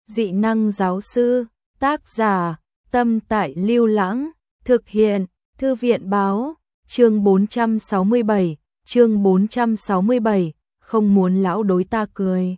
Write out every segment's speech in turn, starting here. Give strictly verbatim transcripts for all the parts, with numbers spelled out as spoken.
Dị năng giáo sư, tác giả, Tâm Tại Lưu Lãng, thực hiện, Thư viện báo, chương bốn trăm sáu mươi bảy, chương bốn trăm sáu mươi bảy, không muốn lão đối ta cười.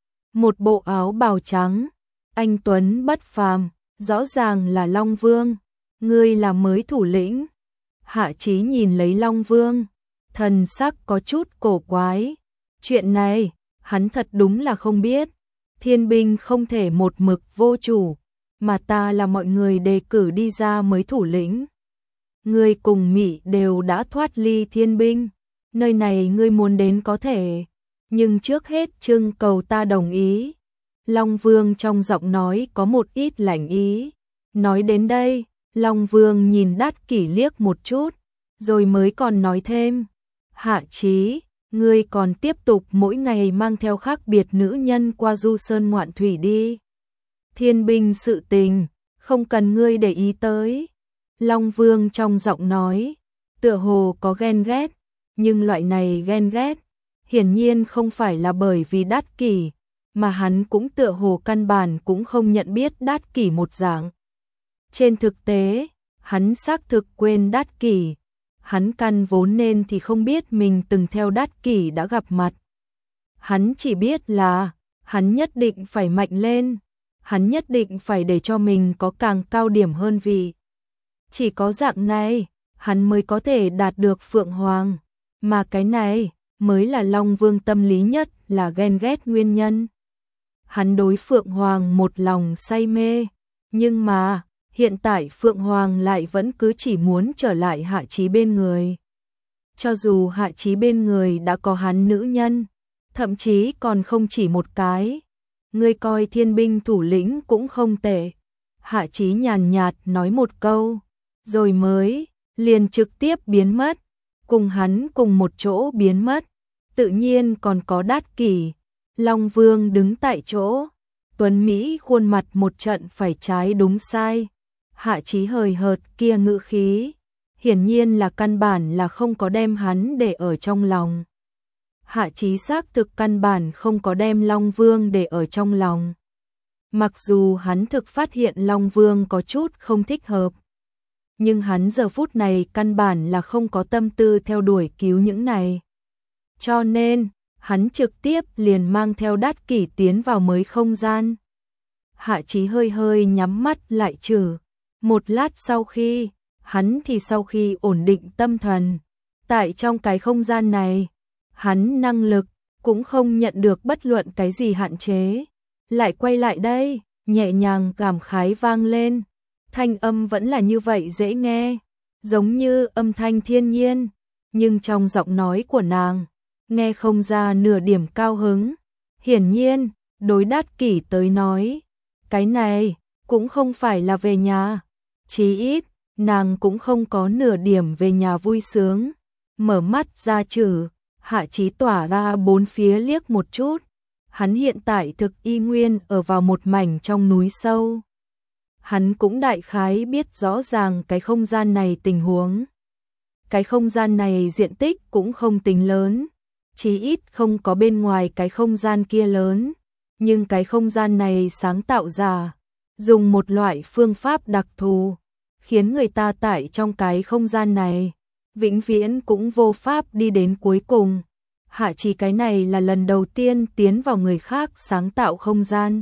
Một bộ áo bào trắng, anh tuấn bất phàm, rõ ràng là Long Vương, ngươi là mới thủ lĩnh. Hạ Chí nhìn lấy Long Vương, thần sắc có chút cổ quái. Chuyện này, hắn thật đúng là không biết. Thiên binh không thể một mực vô chủ, mà ta là mọi người đề cử đi ra mới thủ lĩnh. Ngươi cùng Mị đều đã thoát ly thiên binh, nơi này ngươi muốn đến có thể, nhưng trước hết trưng cầu ta đồng ý. Long Vương trong giọng nói có một ít lạnh ý. Nói đến đây, Long Vương nhìn Đát Kỷ liếc một chút, rồi mới còn nói thêm. Hạ Chí, ngươi còn tiếp tục mỗi ngày mang theo khác biệt nữ nhân qua du sơn ngoạn thủy đi. Thiên binh sự tình, không cần ngươi để ý tới. Long Vương trong giọng nói, tựa hồ có ghen ghét, nhưng loại này ghen ghét, hiển nhiên không phải là bởi vì Đát Kỷ, mà hắn cũng tựa hồ căn bản cũng không nhận biết Đát Kỷ một dạng. Trên thực tế, hắn xác thực quên Đát Kỷ. Hắn căn vốn nên thì không biết mình từng theo Đát Kỷ đã gặp mặt. Hắn chỉ biết là, hắn nhất định phải mạnh lên, hắn nhất định phải để cho mình có càng cao điểm hơn vị. Chỉ có dạng này, hắn mới có thể đạt được Phượng Hoàng, mà cái này mới là Long Vương tâm lý nhất là ghen ghét nguyên nhân. Hắn đối Phượng Hoàng một lòng say mê, nhưng mà hiện tại Phượng Hoàng lại vẫn cứ chỉ muốn trở lại Hạ Chí bên người. Cho dù Hạ Chí bên người đã có hắn nữ nhân, thậm chí còn không chỉ một cái. Ngươi coi thiên binh thủ lĩnh cũng không tệ. Hạ Chí nhàn nhạt nói một câu, rồi mới liền trực tiếp biến mất, cùng hắn cùng một chỗ biến mất. Tự nhiên còn có Đát Kỷ. Long Vương đứng tại chỗ, tuấn Mỹ khuôn mặt một trận phải trái đúng sai. Hạ Chí hời hợt kia ngữ khí, hiển nhiên là căn bản là không có đem hắn để ở trong lòng. Hạ Chí xác thực căn bản không có đem Long Vương để ở trong lòng. Mặc dù hắn thực phát hiện Long Vương có chút không thích hợp, nhưng hắn giờ phút này căn bản là không có tâm tư theo đuổi cứu những này. Cho nên, hắn trực tiếp liền mang theo Đát Kỷ tiến vào mới không gian. Hạ Chí hơi hơi nhắm mắt lại trừ. Một lát sau khi, hắn thì sau khi ổn định tâm thần, tại trong cái không gian này, hắn năng lực cũng không nhận được bất luận cái gì hạn chế. Lại quay lại đây, nhẹ nhàng cảm khái vang lên. Thanh âm vẫn là như vậy dễ nghe, giống như âm thanh thiên nhiên, nhưng trong giọng nói của nàng, nghe không ra nửa điểm cao hứng. Hiển nhiên, đối Đát Kỷ tới nói, cái này cũng không phải là về nhà. Chí ít, nàng cũng không có nửa điểm về nhà vui sướng. Mở mắt ra trừ, Hạ Chí tỏa ra bốn phía liếc một chút. Hắn hiện tại thực y nguyên ở vào một mảnh trong núi sâu. Hắn cũng đại khái biết rõ ràng cái không gian này tình huống. Cái không gian này diện tích cũng không tính lớn, chí ít không có bên ngoài cái không gian kia lớn. Nhưng cái không gian này sáng tạo ra, dùng một loại phương pháp đặc thù, khiến người ta tại trong cái không gian này, vĩnh viễn cũng vô pháp đi đến cuối cùng. Hạ Chí cái này là lần đầu tiên tiến vào người khác sáng tạo không gian.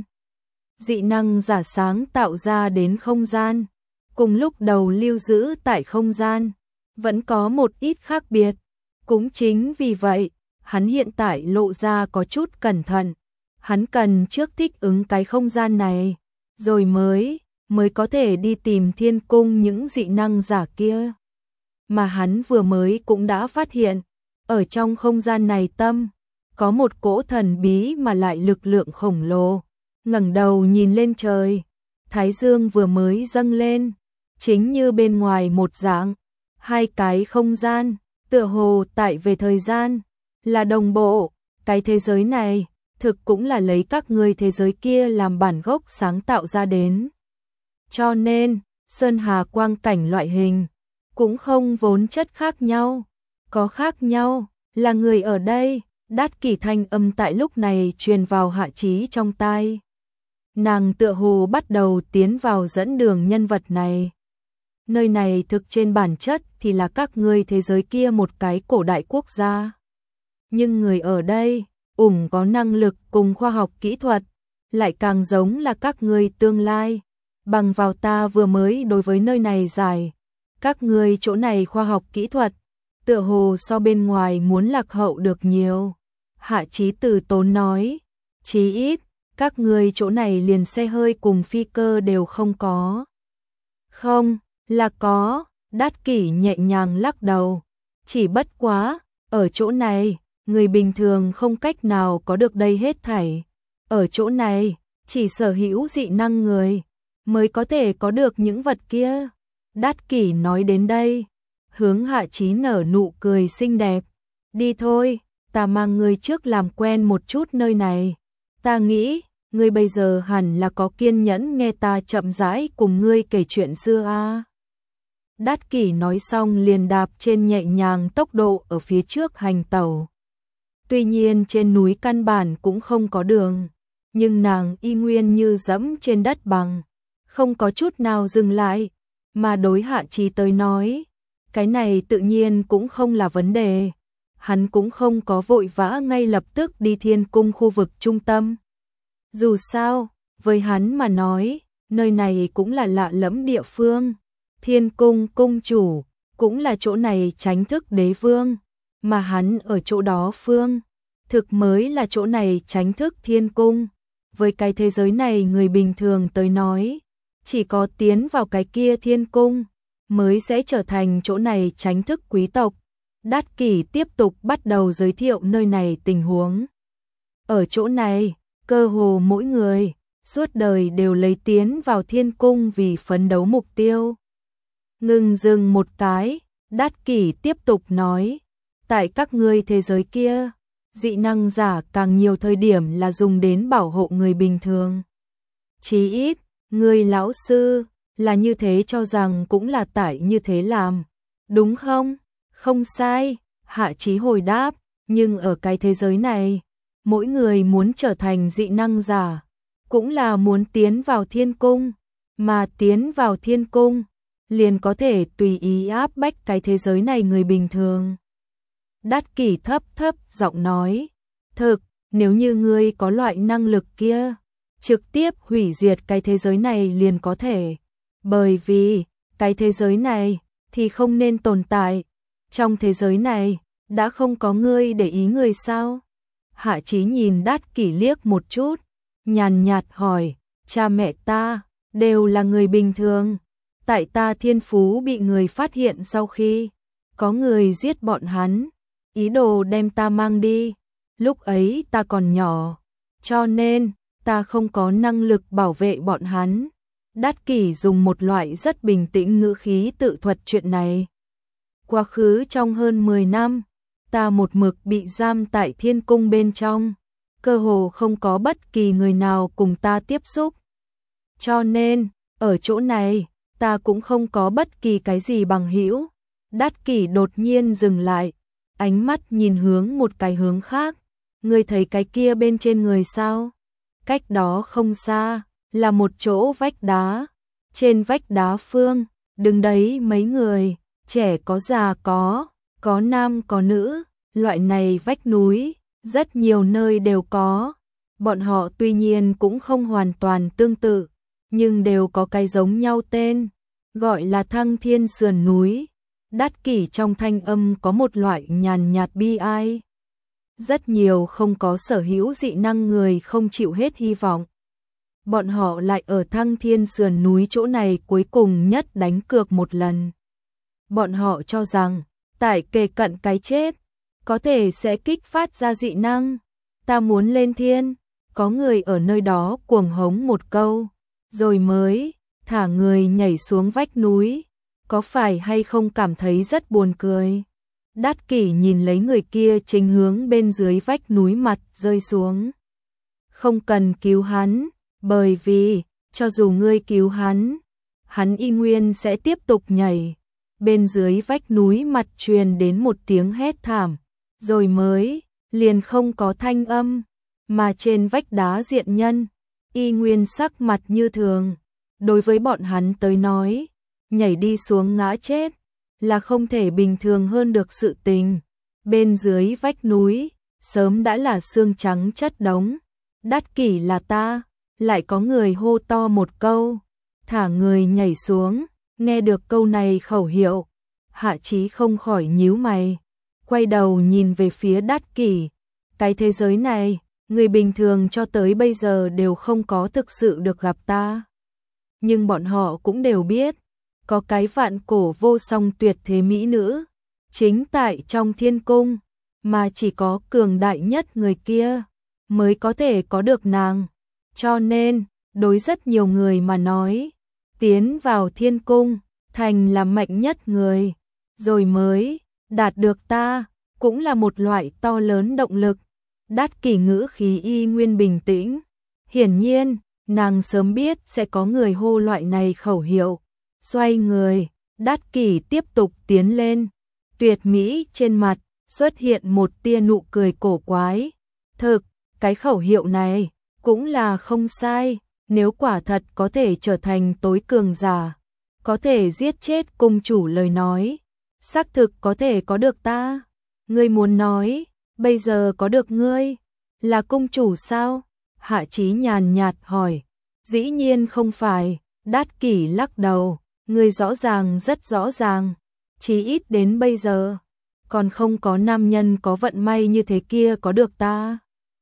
Dị năng giả sáng tạo ra đến không gian, cùng lúc đầu lưu giữ tại không gian, vẫn có một ít khác biệt. Cũng chính vì vậy, hắn hiện tại lộ ra có chút cẩn thận. Hắn cần trước thích ứng cái không gian này, rồi mới, mới có thể đi tìm thiên cung những dị năng giả kia. Mà hắn vừa mới cũng đã phát hiện, ở trong không gian này tâm, có một cỗ thần bí mà lại lực lượng khổng lồ. Ngẩng đầu nhìn lên trời, thái dương vừa mới dâng lên, chính như bên ngoài một dạng, hai cái không gian, tựa hồ tại về thời gian, là đồng bộ. Cái thế giới này, thực cũng là lấy các ngươi thế giới kia làm bản gốc sáng tạo ra đến. Cho nên, sơn hà quang cảnh loại hình, cũng không vốn chất khác nhau. Có khác nhau, là người ở đây. Đát Kỷ thanh âm tại lúc này truyền vào Hạ Chí trong tai. nàng tựa hồ bắt đầu tiến vào dẫn đường nhân vật này. Nơi này thực trên bản chất thì là các ngươi thế giới kia một cái cổ đại quốc gia. Nhưng người ở đây, ủng có năng lực cùng khoa học kỹ thuật, lại càng giống là các ngươi tương lai. Bằng vào ta vừa mới đối với nơi này giải, các ngươi chỗ này khoa học kỹ thuật, tựa hồ so bên ngoài muốn lạc hậu được nhiều. Hạ Chí từ tốn nói, chí ít, các ngươi chỗ này liền xe hơi cùng phi cơ đều không có. Không, là có, Đát Kỷ nhẹ nhàng lắc đầu, chỉ bất quá, ở chỗ này, người bình thường không cách nào có được đây hết thảy. Ở chỗ này, chỉ sở hữu dị năng người mới có thể có được những vật kia. Đát Kỷ nói đến đây, hướng Hạ Chí nở nụ cười xinh đẹp. Đi thôi, ta mang ngươi trước làm quen một chút nơi này. Ta nghĩ, ngươi bây giờ hẳn là có kiên nhẫn nghe ta chậm rãi cùng ngươi kể chuyện xưa a. À. Đát Kỷ nói xong liền đạp trên nhẹ nhàng tốc độ ở phía trước hành tẩu. Tuy nhiên trên núi căn bản cũng không có đường, nhưng nàng y nguyên như dẫm trên đất bằng, không có chút nào dừng lại, mà đối Hạ Chí tới nói, cái này tự nhiên cũng không là vấn đề. Hắn cũng không có vội vã ngay lập tức đi Thiên Cung khu vực trung tâm. Dù sao, với hắn mà nói, nơi này cũng là lạ lẫm địa phương. Thiên Cung cung chủ, cũng là chỗ này Chánh Thức Đế Vương, mà hắn ở chỗ đó phương, thực mới là chỗ này Chánh Thức Thiên Cung. Với cái thế giới này người bình thường tới nói, chỉ có tiến vào cái kia Thiên Cung, mới sẽ trở thành chỗ này Chánh Thức quý tộc. Đát Kỷ tiếp tục bắt đầu giới thiệu nơi này tình huống. Ở chỗ này, cơ hồ mỗi người, suốt đời đều lấy tiến vào Thiên Cung vì phấn đấu mục tiêu. Ngừng dừng một cái, Đát Kỷ tiếp tục nói, tại các ngươi thế giới kia, dị năng giả càng nhiều thời điểm là dùng đến bảo hộ người bình thường. Chí ít, người lão sư, là như thế cho rằng cũng là tại như thế làm, đúng không? Không sai, Hạ Chí hồi đáp, nhưng ở cái thế giới này, mỗi người muốn trở thành dị năng giả, cũng là muốn tiến vào Thiên Cung, mà tiến vào Thiên Cung, liền có thể tùy ý áp bách cái thế giới này người bình thường. Đát Kỷ thấp thấp giọng nói, thực, nếu như ngươi có loại năng lực kia, trực tiếp hủy diệt cái thế giới này liền có thể, bởi vì, cái thế giới này, thì không nên tồn tại. Trong thế giới này, đã không có ngươi để ý người sao? Hạ Chí nhìn Đát Kỷ liếc một chút, nhàn nhạt hỏi, cha mẹ ta, đều là người bình thường. Tại ta thiên phú bị người phát hiện sau khi, có người giết bọn hắn, ý đồ đem ta mang đi. Lúc ấy ta còn nhỏ, cho nên, ta không có năng lực bảo vệ bọn hắn. Đát Kỷ dùng một loại rất bình tĩnh ngữ khí tự thuật chuyện này. Quá khứ trong hơn mười năm, ta một mực bị giam tại Thiên Cung bên trong, cơ hồ không có bất kỳ người nào cùng ta tiếp xúc. Cho nên, ở chỗ này, ta cũng không có bất kỳ cái gì bằng hữu. Đát Kỷ đột nhiên dừng lại, ánh mắt nhìn hướng một cái hướng khác. Ngươi thấy cái kia bên trên người sao? Cách đó không xa, là một chỗ vách đá. Trên vách đá phương, đứng đấy mấy người, trẻ có già có, có nam có nữ, loại này vách núi, rất nhiều nơi đều có. Bọn họ tuy nhiên cũng không hoàn toàn tương tự, nhưng đều có cái giống nhau tên, gọi là Thăng Thiên sườn núi. Đát Kỷ trong thanh âm có một loại nhàn nhạt bi ai. Rất nhiều không có sở hữu dị năng người không chịu hết hy vọng. Bọn họ lại ở Thăng Thiên sườn núi chỗ này cuối cùng nhất đánh cược một lần. Bọn họ cho rằng, tại kề cận cái chết, có thể sẽ kích phát ra dị năng. Ta muốn lên thiên, có người ở nơi đó cuồng hống một câu, rồi mới thả người nhảy xuống vách núi. Có phải hay không cảm thấy rất buồn cười? Đát Kỷ nhìn lấy người kia chính hướng bên dưới vách núi mặt rơi xuống. Không cần cứu hắn, bởi vì, cho dù ngươi cứu hắn, hắn y nguyên sẽ tiếp tục nhảy. Bên dưới vách núi mặt truyền đến một tiếng hét thảm, rồi mới, liền không có thanh âm, mà trên vách đá diện nhân, y nguyên sắc mặt như thường. Đối với bọn hắn tới nói, nhảy đi xuống ngã chết là không thể bình thường hơn được sự tình. Bên dưới vách núi, sớm đã là xương trắng chất đống. Đắt kỷ là ta, lại có người hô to một câu, thả người nhảy xuống. Nghe được câu này khẩu hiệu, Hạ Chí không khỏi nhíu mày, quay đầu nhìn về phía Đắt Kỷ. Cái thế giới này, người bình thường cho tới bây giờ đều không có thực sự được gặp ta. Nhưng bọn họ cũng đều biết, có cái vạn cổ vô song tuyệt thế mỹ nữ, chính tại trong thiên cung, mà chỉ có cường đại nhất người kia mới có thể có được nàng. Cho nên, đối rất nhiều người mà nói, tiến vào thiên cung, thành là mạnh nhất người, rồi mới đạt được ta, cũng là một loại to lớn động lực. Đắt Kỷ ngữ khí y nguyên bình tĩnh. Hiển nhiên, nàng sớm biết sẽ có người hô loại này khẩu hiệu. Xoay người, Đắt Kỷ tiếp tục tiến lên. Tuyệt mỹ trên mặt, xuất hiện một tia nụ cười cổ quái. Thực, cái khẩu hiệu này, cũng là không sai. Nếu quả thật có thể trở thành tối cường giả, có thể giết chết cung chủ lời nói, xác thực có thể có được ta. Ngươi muốn nói, bây giờ có được ngươi, là cung chủ sao? Hạ Chí nhàn nhạt hỏi. Dĩ nhiên không phải, Đắt Kỷ lắc đầu, ngươi rõ ràng rất rõ ràng, chí ít đến bây giờ, còn không có nam nhân có vận may như thế kia có được ta.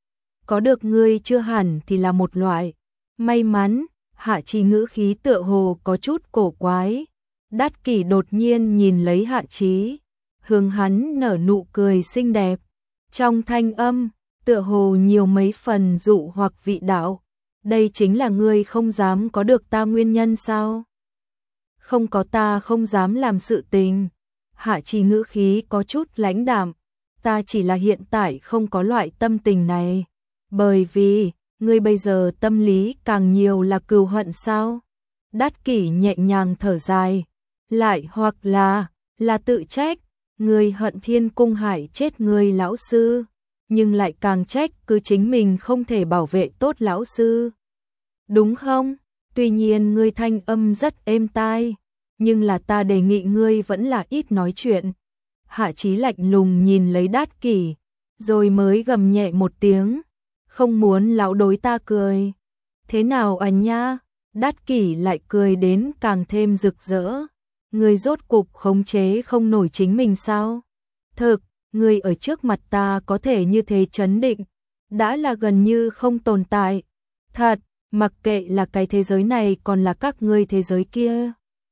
Có được ngươi chưa hẳn thì là một loại may mắn. Hạ Chí ngữ khí tựa hồ có chút cổ quái. Đắt Kỷ đột nhiên nhìn lấy Hạ Chí, hướng hắn nở nụ cười xinh đẹp. Trong thanh âm, tựa hồ nhiều mấy phần dụ hoặc vị đạo. Đây chính là ngươi không dám có được ta nguyên nhân sao? Không có ta không dám làm sự tình. Hạ Chí ngữ khí có chút lãnh đạm. Ta chỉ là hiện tại không có loại tâm tình này. Bởi vì, ngươi bây giờ tâm lý càng nhiều là cừu hận sao? Đắt Kỷ nhẹ nhàng thở dài. Lại hoặc là, là tự trách. Ngươi hận thiên cung hại chết ngươi lão sư, nhưng lại càng trách cứ chính mình không thể bảo vệ tốt lão sư. Đúng không? Tuy nhiên ngươi thanh âm rất êm tai, nhưng là ta đề nghị ngươi vẫn là ít nói chuyện. Hạ Chí lạnh lùng nhìn lấy Đắt Kỷ, rồi mới gầm nhẹ một tiếng, không muốn lão đối ta cười. Thế nào anh nha? Đắt Kỷ lại cười đến càng thêm rực rỡ. Ngươi rốt cục khống chế không nổi chính mình sao? Thực, ngươi ở trước mặt ta có thể như thế trấn định, đã là gần như không tồn tại. Thật, mặc kệ là cái thế giới này còn là các ngươi thế giới kia.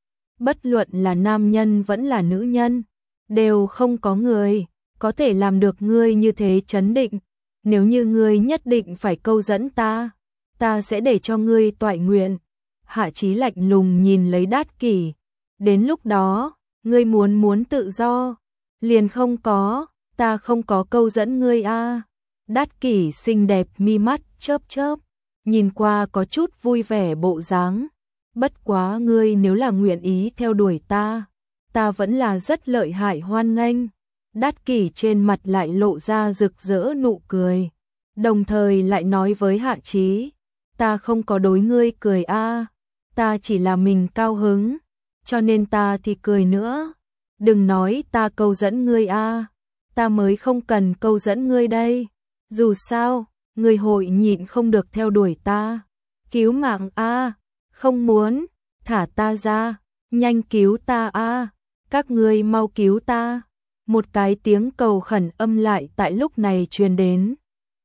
Bất luận là nam nhân vẫn là nữ nhân, đều không có người có thể làm được ngươi như thế trấn định. Nếu như ngươi nhất định phải câu dẫn ta, ta sẽ để cho ngươi toại nguyện. Hạ Chí lạnh lùng nhìn lấy Đắt Kỷ. Đến lúc đó, ngươi muốn muốn tự do, liền không có, ta không có câu dẫn ngươi a. À. Đắt Kỷ xinh đẹp mi mắt chớp chớp, nhìn qua có chút vui vẻ bộ dáng. Bất quá ngươi nếu là nguyện ý theo đuổi ta, ta vẫn là rất lợi hại hoan nghênh. Đắt Kỷ trên mặt lại lộ ra rực rỡ nụ cười, đồng thời lại nói với Hạ Chí, ta không có đối ngươi cười a, à. Ta chỉ là mình cao hứng, cho nên ta thì cười nữa. Đừng nói ta câu dẫn ngươi a, à. Ta mới không cần câu dẫn ngươi đây. Dù sao, ngươi hội nhịn không được theo đuổi ta. Cứu mạng a, à. Không muốn, thả ta ra, nhanh cứu ta a, à. Các ngươi mau cứu ta. Một cái tiếng cầu khẩn âm lại tại lúc này truyền đến.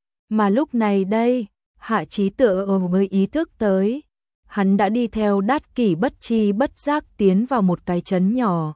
Mà lúc này đây, Hạ Chí tựa hồ mới ý thức tới, hắn đã đi theo Đắt Kỷ bất chi bất giác tiến vào một cái trấn nhỏ.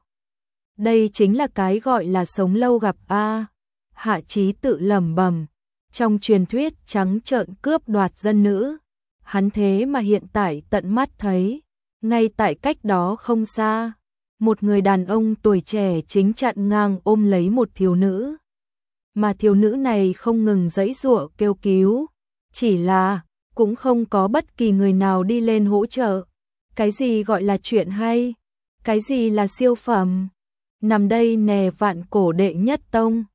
Đây chính là cái gọi là sống lâu gặp a. À. Hạ Chí tự lẩm bẩm, trong truyền thuyết trắng trợn cướp đoạt dân nữ, hắn thế mà hiện tại tận mắt thấy, ngay tại cách đó không xa, một người đàn ông tuổi trẻ chính chặn ngang ôm lấy một thiếu nữ. Mà thiếu nữ này không ngừng giãy giụa kêu cứu, chỉ là cũng không có bất kỳ người nào đi lên hỗ trợ. Cái gì gọi là chuyện hay? Cái gì là siêu phẩm? Nằm đây nè vạn cổ đệ nhất tông.